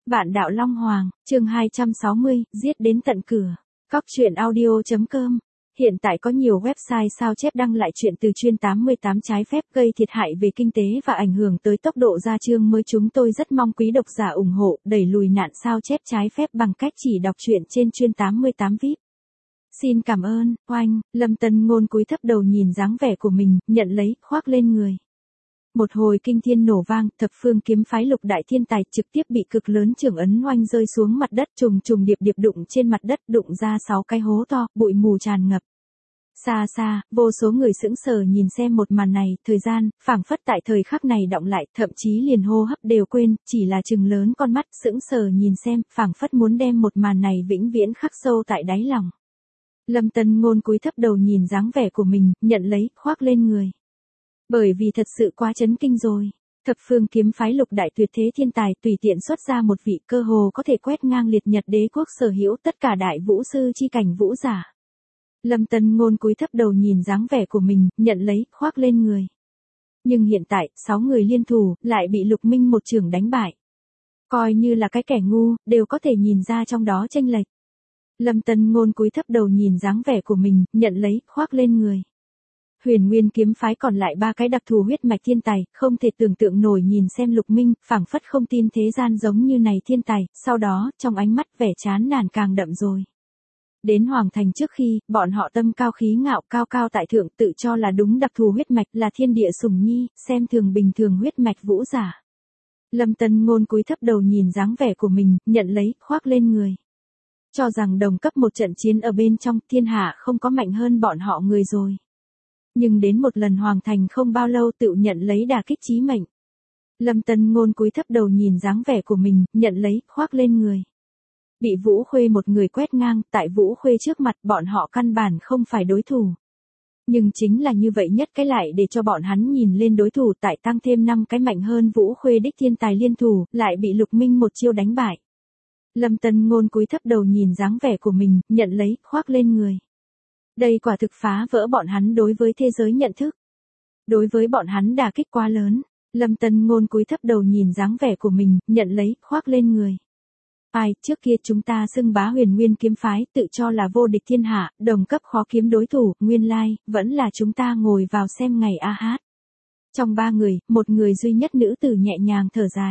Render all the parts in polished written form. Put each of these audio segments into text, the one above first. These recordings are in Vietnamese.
Vạn đạo Long Hoàng, chương 260, giết đến tận cửa. Cóc truyện audio.com. Hiện tại có nhiều website sao chép đăng lại chuyện từ chuyên 88 trái phép gây thiệt hại về kinh tế và ảnh hưởng tới tốc độ ra chương mới. Chúng tôi rất mong quý độc giả ủng hộ, đẩy lùi nạn sao chép trái phép bằng cách chỉ đọc truyện trên chuyên 88 VIP. Xin cảm ơn, oanh. Lâm Tân Ngôn cúi thấp đầu nhìn dáng vẻ của mình, nhận lấy, khoác lên người. Một hồi kinh thiên nổ vang, thập phương kiếm phái lục đại thiên tài trực tiếp bị cực lớn chưởng ấn oanh rơi xuống mặt đất, trùng trùng điệp điệp đụng trên mặt đất, đụng ra 6 cái hố to, bụi mù tràn ngập. Xa xa, vô số người sững sờ nhìn xem một màn này, thời gian, phảng phất tại thời khắc này đọng lại, thậm chí liền hô hấp đều quên, chỉ là trừng lớn con mắt, sững sờ nhìn xem, phảng phất muốn đem một màn này vĩnh viễn khắc sâu tại đáy lòng. Lâm Tân Ngôn cúi thấp đầu nhìn dáng vẻ của mình, nhận lấy, khoác lên người. Bởi vì thật sự quá chấn kinh rồi. Thập phương kiếm phái lục đại tuyệt thế thiên tài tùy tiện xuất ra một vị cơ hồ có thể quét ngang liệt nhật đế quốc sở hữu tất cả đại vũ sư chi cảnh vũ giả. Lâm Tân Ngôn cúi thấp đầu nhìn dáng vẻ của mình, nhận lấy, khoác lên người. Nhưng hiện tại, 6 người liên thủ, lại bị Lục Minh một chưởng đánh bại. Coi như là cái kẻ ngu, đều có thể nhìn ra trong đó chênh lệch. Lâm Tân Ngôn cúi thấp đầu nhìn dáng vẻ của mình, nhận lấy, khoác lên người. Huyền Nguyên kiếm phái còn lại 3 cái đặc thù huyết mạch thiên tài, không thể tưởng tượng nổi nhìn xem Lục Minh, phảng phất không tin thế gian giống như này thiên tài, sau đó, trong ánh mắt vẻ chán nản càng đậm rồi. Đến Hoàng Thành trước khi, bọn họ tâm cao khí ngạo cao cao tại thượng tự cho là đúng đặc thù huyết mạch là thiên địa sủng nhi, xem thường bình thường huyết mạch vũ giả. Lâm Tân Ngôn cúi thấp đầu nhìn dáng vẻ của mình, nhận lấy, khoác lên người. Cho rằng đồng cấp một trận chiến ở bên trong thiên hạ không có mạnh hơn bọn họ người rồi. Nhưng đến một lần Hoàng Thành không bao lâu tự nhận lấy đả kích chí mệnh. Lâm Tân Ngôn cúi thấp đầu nhìn dáng vẻ của mình, nhận lấy, khoác lên người. Bị Vũ Khuê một người quét ngang, tại Vũ Khuê trước mặt bọn họ căn bản không phải đối thủ. Nhưng chính là như vậy nhất cái lại để cho bọn hắn nhìn lên đối thủ tại tăng thêm 5 cái mạnh hơn Vũ Khuê đích thiên tài liên thủ, lại bị Lục Minh một chiêu đánh bại. Lâm Tân Ngôn cúi thấp đầu nhìn dáng vẻ của mình, nhận lấy, khoác lên người. Đây quả thực phá vỡ bọn hắn đối với thế giới nhận thức. Đối với bọn hắn đả kích quá lớn. Lâm Tân Ngôn cúi thấp đầu nhìn dáng vẻ của mình, nhận lấy, khoác lên người. Ai, trước kia chúng ta xưng bá Huyền Nguyên kiếm phái, tự cho là vô địch thiên hạ, đồng cấp khó kiếm đối thủ, nguyên lai, vẫn là chúng ta ngồi vào xem ngày a hát. Trong 3 người, một người duy nhất nữ tử nhẹ nhàng thở dài.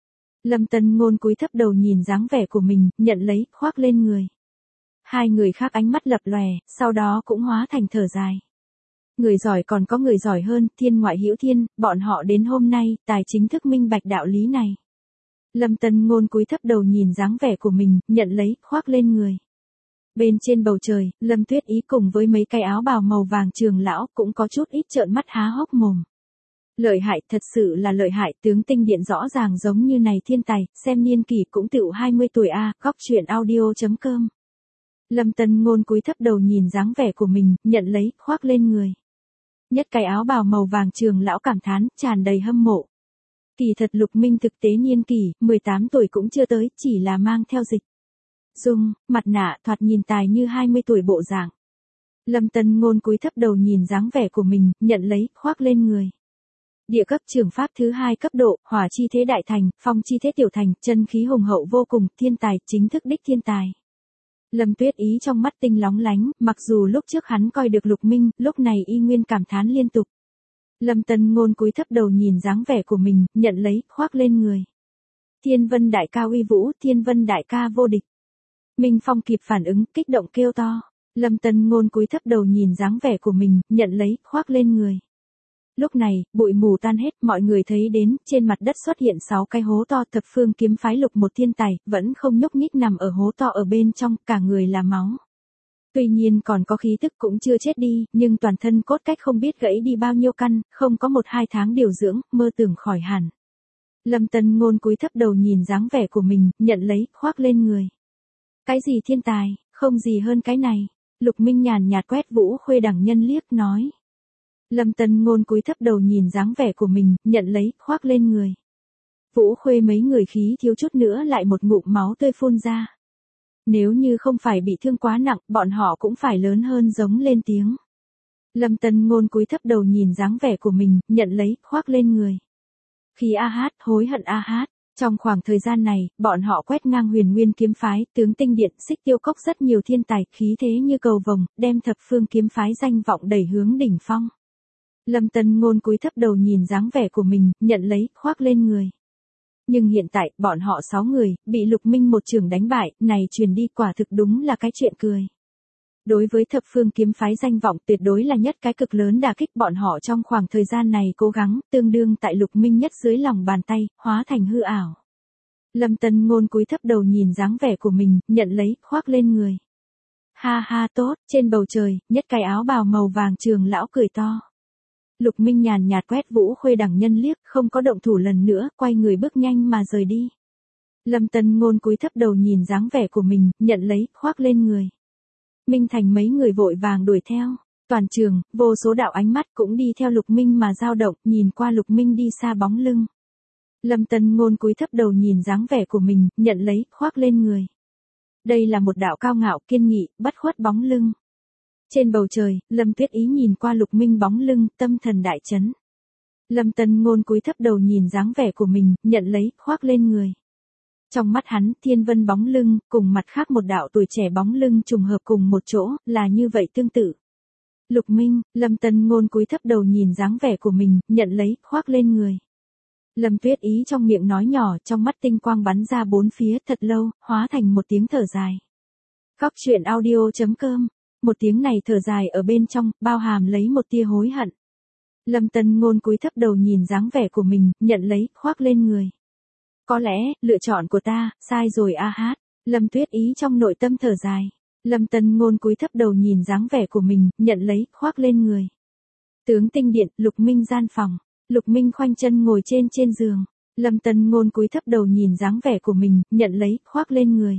Lâm Tân Ngôn cúi thấp đầu nhìn dáng vẻ của mình, nhận lấy, khoác lên người. 2 người khác ánh mắt lập lòe, sau đó cũng hóa thành thở dài. Người giỏi còn có người giỏi hơn, thiên ngoại hữu thiên, bọn họ đến hôm nay, tài chính thức minh bạch đạo lý này. Lâm Tân Ngôn cúi thấp đầu nhìn dáng vẻ của mình, nhận lấy, khoác lên người. Bên trên bầu trời, Lâm Tuyết Ý cùng với mấy cái áo bào màu vàng trường lão cũng có chút ít trợn mắt há hốc mồm. Lợi hại, thật sự là lợi hại, tướng tinh điện rõ ràng giống như này thiên tài, xem niên kỷ cũng tựu 20 tuổi a. Cóc truyện audio.com. Lâm Tân Ngôn cúi thấp đầu nhìn dáng vẻ của mình, nhận lấy, khoác lên người. Nhất cái áo bào màu vàng trường lão cảm thán, tràn đầy hâm mộ. Kỳ thật Lục Minh thực tế niên kỷ, 18 tuổi cũng chưa tới, chỉ là mang theo dịch dung, mặt nạ, thoạt nhìn tài như 20 tuổi bộ dạng. Lâm Tân Ngôn cúi thấp đầu nhìn dáng vẻ của mình, nhận lấy, khoác lên người. Địa cấp trường pháp thứ 2 cấp độ, hỏa chi thế đại thành, phong chi thế tiểu thành, chân khí hùng hậu vô cùng, thiên tài, chính thức đích thiên tài. Lâm Tuyết Ý trong mắt tinh lóng lánh, mặc dù lúc trước hắn coi được Lục Minh, lúc này y nguyên cảm thán liên tục. Lâm Tân Ngôn cúi thấp đầu nhìn dáng vẻ của mình, nhận lấy, khoác lên người. Thiên Vân đại ca uy vũ, Thiên Vân đại ca vô địch. Minh Phong kịp phản ứng, kích động kêu to. Lâm Tân Ngôn cúi thấp đầu nhìn dáng vẻ của mình, nhận lấy, khoác lên người. Lúc này, bụi mù tan hết, mọi người thấy đến, trên mặt đất xuất hiện 6 cái hố to, thập phương kiếm phái lục một thiên tài, vẫn không nhúc nhích nằm ở hố to ở bên trong, cả người là máu. Tuy nhiên còn có khí tức cũng chưa chết đi, nhưng toàn thân cốt cách không biết gãy đi bao nhiêu căn, không có 1-2 tháng điều dưỡng, mơ tưởng khỏi hẳn. Lâm Tân Ngôn cúi thấp đầu nhìn dáng vẻ của mình, nhận lấy, khoác lên người. Cái gì thiên tài, không gì hơn cái này. Lục Minh nhàn nhạt quét Vũ Khuê đẳng nhân liếc nói. Lâm Tân Ngôn cúi thấp đầu nhìn dáng vẻ của mình, nhận lấy, khoác lên người. Vũ Khuê mấy người khí thiếu chút nữa lại một ngụm máu tươi phun ra. Nếu như không phải bị thương quá nặng, bọn họ cũng phải lớn hơn giống lên tiếng. Lâm Tân Ngôn cúi thấp đầu nhìn dáng vẻ của mình, nhận lấy, khoác lên người. Khí a hát, hối hận a hát. Trong khoảng thời gian này, bọn họ quét ngang Huyền Nguyên kiếm phái, tướng Tinh Điện, Xích Tiêu Cốc rất nhiều thiên tài, khí thế như cầu vồng, đem thập phương kiếm phái danh vọng đẩy hướng đỉnh phong. Lâm Tân Ngôn cúi thấp đầu nhìn dáng vẻ của mình, nhận lấy, khoác lên người. Nhưng hiện tại, bọn họ 6 người, bị Lục Minh một trường đánh bại, này truyền đi quả thực đúng là cái chuyện cười. Đối với thập phương kiếm phái danh vọng tuyệt đối là nhất cái cực lớn đả kích bọn họ trong khoảng thời gian này cố gắng, tương đương tại Lục Minh nhất dưới lòng bàn tay, hóa thành hư ảo. Lâm Tân Ngôn cúi thấp đầu nhìn dáng vẻ của mình, nhận lấy, khoác lên người. Ha ha tốt, trên bầu trời, nhất cái áo bào màu vàng trường lão cười to. Lục Minh nhàn nhạt quét Vũ Khuê Đằng Nhân liếc, không có động thủ lần nữa, quay người bước nhanh mà rời đi. Lâm Tân Ngôn cúi thấp đầu nhìn dáng vẻ của mình, nhận lấy, khoác lên người. Minh Thành mấy người vội vàng đuổi theo. Toàn trường, vô số đạo ánh mắt cũng đi theo Lục Minh mà dao động, nhìn qua Lục Minh đi xa bóng lưng. Lâm Tân Ngôn cúi thấp đầu nhìn dáng vẻ của mình, nhận lấy, khoác lên người. Đây là một đạo cao ngạo, kiên nghị, bất khuất bóng lưng. Trên bầu trời, Lâm Tuyết Ý nhìn qua Lục Minh bóng lưng, tâm thần đại chấn. Lâm Tân Ngôn cúi thấp đầu nhìn dáng vẻ của mình, nhận lấy, khoác lên người. Trong mắt hắn, thiên vân bóng lưng, cùng mặt khác một đạo tuổi trẻ bóng lưng trùng hợp cùng một chỗ, là như vậy tương tự. Lục Minh, Lâm Tân Ngôn cúi thấp đầu nhìn dáng vẻ của mình, nhận lấy, khoác lên người. Lâm Tuyết Ý trong miệng nói nhỏ, trong mắt tinh quang bắn ra bốn phía thật lâu, hóa thành một tiếng thở dài. Góc truyện audio.com, một tiếng này thở dài ở bên trong, bao hàm lấy một tia hối hận. Lâm Tân Ngôn cúi thấp đầu nhìn dáng vẻ của mình, nhận lấy, khoác lên người. Có lẽ, lựa chọn của ta, sai rồi a hát. Lâm Tuyết Ý trong nội tâm thở dài. Lâm Tân Ngôn cúi thấp đầu nhìn dáng vẻ của mình, nhận lấy, khoác lên người. Tướng Tinh Điện, Lục Minh gian phòng. Lục Minh khoanh chân ngồi trên giường. Lâm Tân Ngôn cúi thấp đầu nhìn dáng vẻ của mình, nhận lấy, khoác lên người.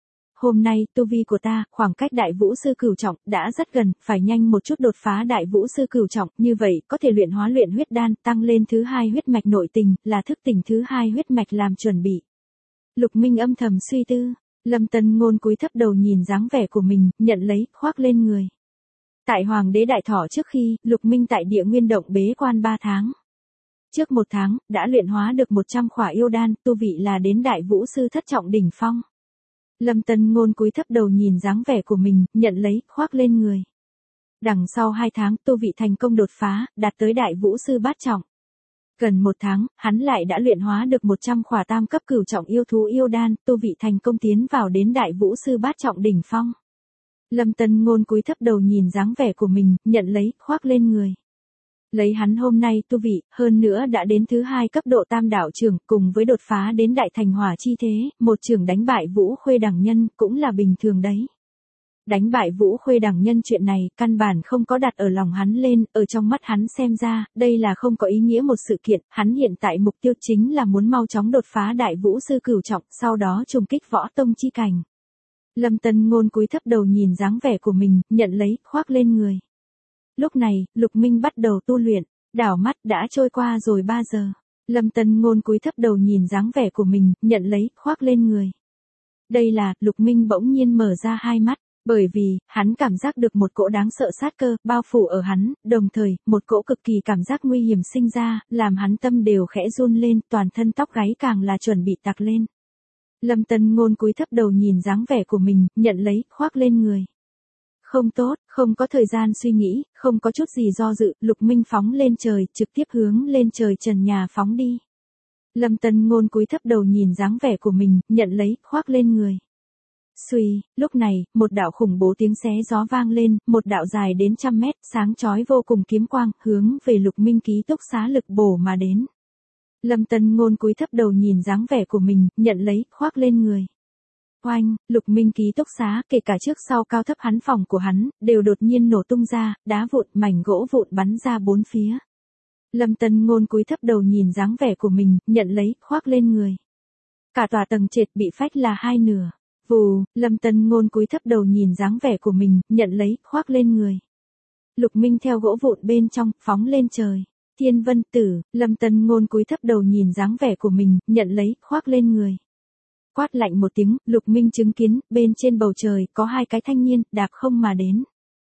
Hôm nay, tu vi của ta, khoảng cách đại vũ sư cửu trọng, đã rất gần, phải nhanh một chút đột phá đại vũ sư cửu trọng, như vậy, có thể luyện hóa luyện huyết đan, tăng lên thứ 2 huyết mạch nội tình, là thức tỉnh thứ 2 huyết mạch làm chuẩn bị. Lục Minh âm thầm suy tư, Lâm Tân Ngôn cúi thấp đầu nhìn dáng vẻ của mình, nhận lấy, khoác lên người. Tại Hoàng đế Đại Thọ trước khi, Lục Minh tại Địa Nguyên Động bế quan 3 tháng. Trước 1 tháng, đã luyện hóa được 100 khỏa yêu đan, tu vị là đến đại vũ sư thất trọng đỉnh phong. Lâm Tân Ngôn cúi thấp đầu nhìn dáng vẻ của mình, nhận lấy, khoác lên người. Đằng sau 2 tháng, tu vị thành công đột phá, đạt tới đại vũ sư bát trọng. Gần 1 tháng, hắn lại đã luyện hóa được 100 khỏa tam cấp cửu trọng yêu thú yêu đan, tu vị thành công tiến vào đến đại vũ sư bát trọng đỉnh phong. Lâm Tân Ngôn cúi thấp đầu nhìn dáng vẻ của mình, nhận lấy, khoác lên người. Lấy hắn hôm nay tu vị, hơn nữa đã đến thứ 2 cấp độ tam đạo trưởng, cùng với đột phá đến đại thành hỏa chi thế, một trưởng đánh bại Vũ Khuê Đằng Nhân, cũng là bình thường đấy. Đánh bại Vũ Khuê Đằng Nhân chuyện này, căn bản không có đặt ở lòng hắn lên, ở trong mắt hắn xem ra, đây là không có ý nghĩa một sự kiện, hắn hiện tại mục tiêu chính là muốn mau chóng đột phá đại vũ sư cửu trọng, sau đó trùng kích võ tông chi cảnh. Lâm Tân Ngôn cúi thấp đầu nhìn dáng vẻ của mình, nhận lấy, khoác lên người. Lúc này, Lục Minh bắt đầu tu luyện, đảo mắt đã trôi qua rồi 3 giờ. Lâm Tân Ngôn cúi thấp đầu nhìn dáng vẻ của mình, nhận lấy, khoác lên người. Đây là, Lục Minh bỗng nhiên mở ra hai mắt, bởi vì, hắn cảm giác được một cỗ đáng sợ sát cơ, bao phủ ở hắn, đồng thời, một cỗ cực kỳ cảm giác nguy hiểm sinh ra, làm hắn tâm đều khẽ run lên, toàn thân tóc gáy càng là chuẩn bị tạc lên. Lâm Tân Ngôn cúi thấp đầu nhìn dáng vẻ của mình, nhận lấy, khoác lên người. Không tốt, không có thời gian suy nghĩ, không có chút gì do dự, Lục Minh phóng lên trời, trực tiếp hướng lên trời trần nhà phóng đi. Lâm Tân Ngôn cúi thấp đầu nhìn dáng vẻ của mình, nhận lấy, khoác lên người. Xuy, lúc này, một đạo khủng bố tiếng xé gió vang lên, một đạo dài đến 100 mét, sáng chói vô cùng kiếm quang, hướng về Lục Minh ký túc xá lực bổ mà đến. Lâm Tân Ngôn cúi thấp đầu nhìn dáng vẻ của mình, nhận lấy, khoác lên người. Oanh, Lục Minh ký túc xá, kể cả trước sau cao thấp hắn phòng của hắn, đều đột nhiên nổ tung ra, đá vụn, mảnh gỗ vụn bắn ra bốn phía. Lâm Tân Ngôn cúi thấp đầu nhìn dáng vẻ của mình, nhận lấy, khoác lên người. Cả tòa tầng trệt bị phách là 2 nửa. Vù, Lâm Tân Ngôn cúi thấp đầu nhìn dáng vẻ của mình, nhận lấy, khoác lên người. Lục Minh theo gỗ vụn bên trong, phóng lên trời. Thiên Vân Tử, Lâm Tân Ngôn cúi thấp đầu nhìn dáng vẻ của mình, nhận lấy, khoác lên người. Quát lạnh một tiếng, Lục Minh chứng kiến, bên trên bầu trời, có 2 cái thanh niên, đạp không mà đến.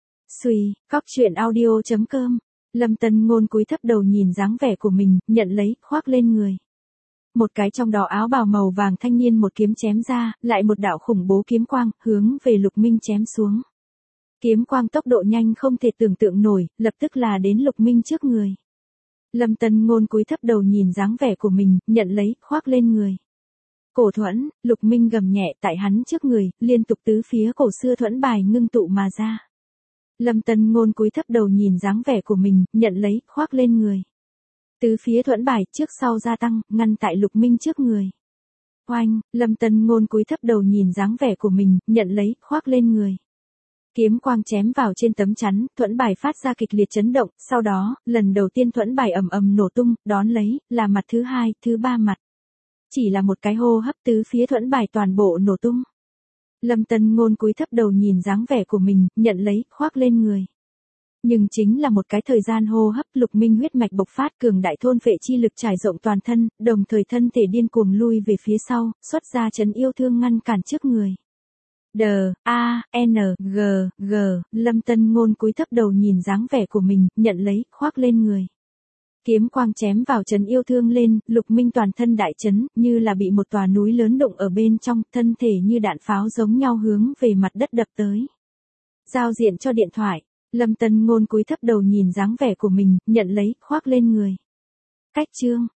Xuy, góc truyện audio.com, Lâm Tân Ngôn cúi thấp đầu nhìn dáng vẻ của mình, nhận lấy, khoác lên người. một cái trong đó áo bào màu vàng thanh niên một kiếm chém ra, lại một đạo khủng bố kiếm quang, hướng về Lục Minh chém xuống. Kiếm quang tốc độ nhanh không thể tưởng tượng nổi, lập tức là đến Lục Minh trước người. Lâm Tân Ngôn cúi thấp đầu nhìn dáng vẻ của mình, nhận lấy, khoác lên người. Cổ thuẫn, Lục Minh gầm nhẹ tại hắn trước người, liên tục tứ phía cổ xưa thuẫn bài ngưng tụ mà ra. Lâm Tân Ngôn cúi thấp đầu nhìn dáng vẻ của mình, nhận lấy, khoác lên người. Tứ phía thuẫn bài trước sau gia tăng, ngăn tại Lục Minh trước người. Oanh, Lâm Tân Ngôn cúi thấp đầu nhìn dáng vẻ của mình, nhận lấy, khoác lên người. Kiếm quang chém vào trên tấm chắn, thuẫn bài phát ra kịch liệt chấn động, sau đó, lần đầu tiên thuẫn bài ầm ầm nổ tung, đón lấy, là mặt thứ hai, thứ ba mặt. Chỉ là một cái hô hấp tứ phía thuẫn bài toàn bộ nổ tung. Lâm Tân Ngôn cúi thấp đầu nhìn dáng vẻ của mình, nhận lấy, khoác lên người. Nhưng chính là một cái thời gian hô hấp, Lục Minh huyết mạch bộc phát cường đại thôn phệ chi lực trải rộng toàn thân, đồng thời thân thể điên cuồng lui về phía sau, xuất ra chấn yêu thương ngăn cản trước người. D-A-N-G-G, Lâm Tân Ngôn cúi thấp đầu nhìn dáng vẻ của mình, nhận lấy, khoác lên người. Kiếm quang chém vào chấn yêu thương lên, Lục Minh toàn thân đại chấn, như là bị một tòa núi lớn đụng ở bên trong, thân thể như đạn pháo giống nhau hướng về mặt đất đập tới. Giao diện cho điện thoại, Lâm Tân Ngôn cúi thấp đầu nhìn dáng vẻ của mình, nhận lấy, khoác lên người. Cách chương